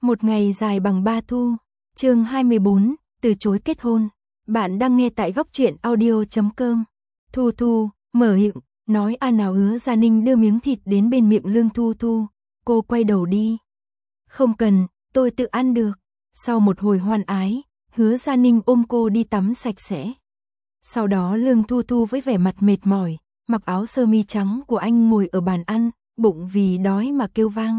Một ngày dài bằng 3 thu. Chương 24, từ chối kết hôn. Bạn đang nghe tại góc truyện audio.com. Thu Thu, mở miệng, nói nào Hứa Gia Ninh đưa miếng thịt đến bên miệng Lương Thu Thu. Cô quay đầu đi. Không cần, tôi tự ăn được. Sau một hồi hoan ái, Hứa Gia Ninh ôm cô đi tắm sạch sẽ. Sau đó Lương Thu Thu với vẻ mặt mệt mỏi, mặc áo sơ mi trắng của anh ngồi ở bàn ăn, bụng vì đói mà kêu vang.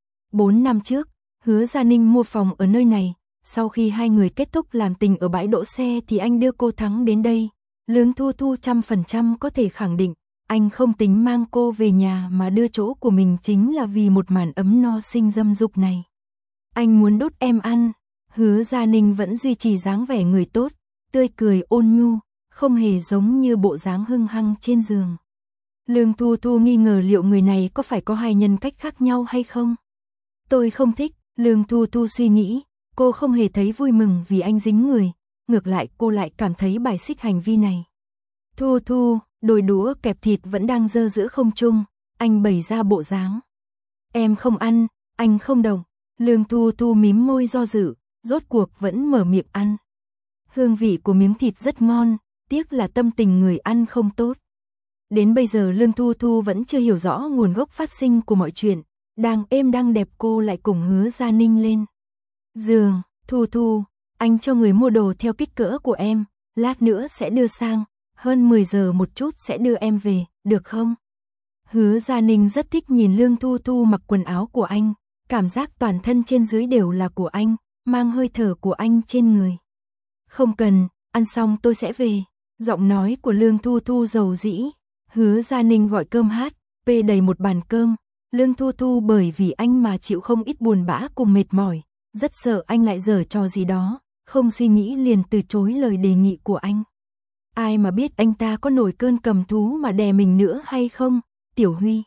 4 năm trước, Hứa Gia Ninh mua phòng ở nơi này, sau khi hai người kết thúc làm tình ở bãi đỗ xe thì anh đưa cô Thắng đến đây. Lương Thu Thu 100% có thể khẳng định, anh không tính mang cô về nhà mà đưa chỗ của mình chính là vì một màn ấm no sinh dâm dục này. Anh muốn đút em ăn. Hứa Gia Ninh vẫn duy trì dáng vẻ người tốt, tươi cười ôn nhu, không hề giống như bộ dáng hưng hăng trên giường. Lương Thu Thu nghi ngờ liệu người này có phải có hai nhân cách khác nhau hay không. Tôi không thích. Lương Thu Thu suy nghĩ, cô không hề thấy vui mừng vì anh dính người, ngược lại cô lại cảm thấy bài xích hành vi này. Thu Thu, đôi đũa kẹp thịt vẫn đang dơ giữa không trung, anh bày ra bộ dáng. Em không ăn, anh không động. Lương Thu Thu mím môi do dự, rốt cuộc vẫn mở miệng ăn. Hương vị của miếng thịt rất ngon, tiếc là tâm tình người ăn không tốt. Đến bây giờ Lương Thu Thu vẫn chưa hiểu rõ nguồn gốc phát sinh của mọi chuyện. Đang êm đang đẹp cô lại cùng Hứa Gia Ninh lên giường. Thu Thu, anh cho người mua đồ theo kích cỡ của em, lát nữa sẽ đưa sang, hơn 10 giờ một chút sẽ đưa em về, được không? Hứa Gia Ninh rất thích nhìn Lương Thu Thu mặc quần áo của anh, cảm giác toàn thân trên dưới đều là của anh, mang hơi thở của anh trên người. Không cần, ăn xong tôi sẽ về. Giọng nói của Lương Thu Thu dầu dĩ. Hứa Gia Ninh gọi cơm hát, bê đầy một bàn cơm. Lương Thu Thu bởi vì anh mà chịu không ít buồn bã cùng mệt mỏi, rất sợ anh lại giở trò gì đó, không suy nghĩ liền từ chối lời đề nghị của anh. Ai mà biết anh ta có nổi cơn cầm thú mà đè mình nữa hay không, Tiểu Huy.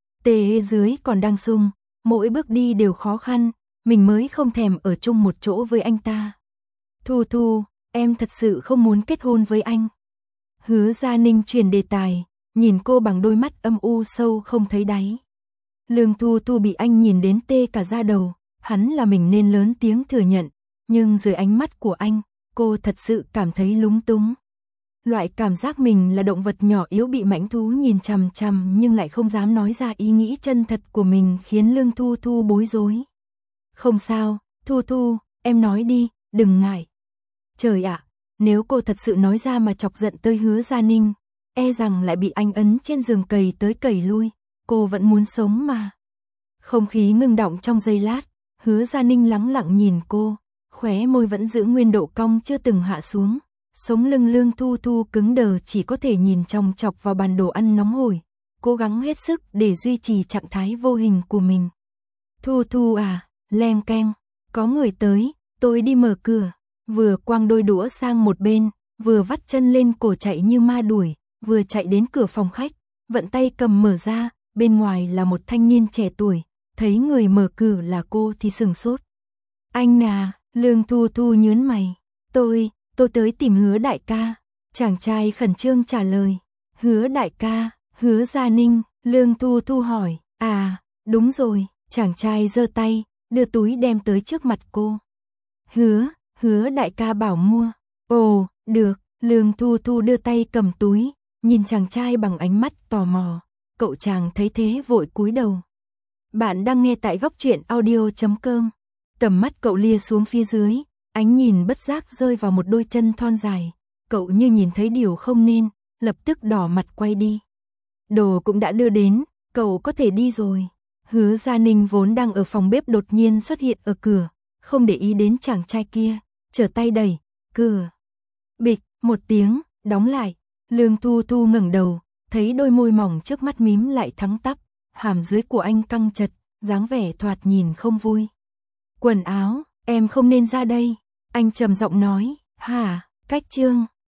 Tê dưới còn đang sung, mỗi bước đi đều khó khăn, mình mới không thèm ở chung một chỗ với anh ta. Thu Thu, em thật sự không muốn kết hôn với anh. Hứa Gia Ninh chuyển đề tài, nhìn cô bằng đôi mắt âm u sâu không thấy đáy. Lương Thu Thu bị anh nhìn đến tê cả da đầu, hắn là mình nên lớn tiếng thừa nhận, nhưng dưới ánh mắt của anh, cô thật sự cảm thấy lúng túng. Loại cảm giác mình là động vật nhỏ yếu bị mãnh thú nhìn chằm chằm nhưng lại không dám nói ra ý nghĩ chân thật của mình khiến Lương Thu Thu bối rối. Không sao, Thu Thu, em nói đi, đừng ngại. Trời ạ, nếu cô thật sự nói ra mà chọc giận tới Hứa Gia Ninh, e rằng lại bị anh ấn trên giường cày tới cày lui. Cô vẫn muốn sống mà. Không khí ngưng đọng trong giây lát, Hứa Gia Ninh lắng lặng nhìn cô, khóe môi vẫn giữ nguyên độ cong chưa từng hạ xuống. Sống lưng Lương Thu Thu cứng đờ chỉ có thể nhìn chòng chọc vào bàn đồ ăn nóng hổi, cố gắng hết sức để duy trì trạng thái vô hình của mình. Thu Thu à, leng keng, có người tới, tôi đi mở cửa. Vừa quăng đôi đũa sang một bên, vừa vắt chân lên cổ chạy như ma đuổi, vừa chạy đến cửa phòng khách, vận tay cầm mở ra. Bên ngoài là một thanh niên trẻ tuổi, thấy người mở cửa là cô thì sừng sốt. Anh à, Lương Thu Thu nhớn mày. Tôi tới tìm Hứa đại ca. Chàng trai khẩn trương trả lời. Hứa đại ca, Hứa Gia Ninh. Lương Thu Thu hỏi. À, đúng rồi. Chàng trai giơ tay, đưa túi đem tới trước mặt cô. Hứa đại ca bảo mua. Ồ, được. Lương Thu Thu đưa tay cầm túi, nhìn chàng trai bằng ánh mắt tò mò. Cậu chàng thấy thế vội cúi đầu. Bạn đang nghe tại góc truyện audio.com. Tầm mắt cậu lia xuống phía dưới, ánh nhìn bất giác rơi vào một đôi chân thon dài. Cậu như nhìn thấy điều không nên, lập tức đỏ mặt quay đi. Đồ cũng đã đưa đến, cậu có thể đi rồi. Hứa Gia Ninh vốn đang ở phòng bếp đột nhiên xuất hiện ở cửa, không để ý đến chàng trai kia, trở tay đẩy, cửa. Bịch, một tiếng, đóng lại. Lương Thu Thu ngẩng đầu. Thấy đôi môi mỏng trước mắt mím lại thẳng tắp, hàm dưới của anh căng chặt, dáng vẻ thoạt nhìn không vui. Quần áo, em không nên ra đây. Anh trầm giọng nói, hả, cách chương.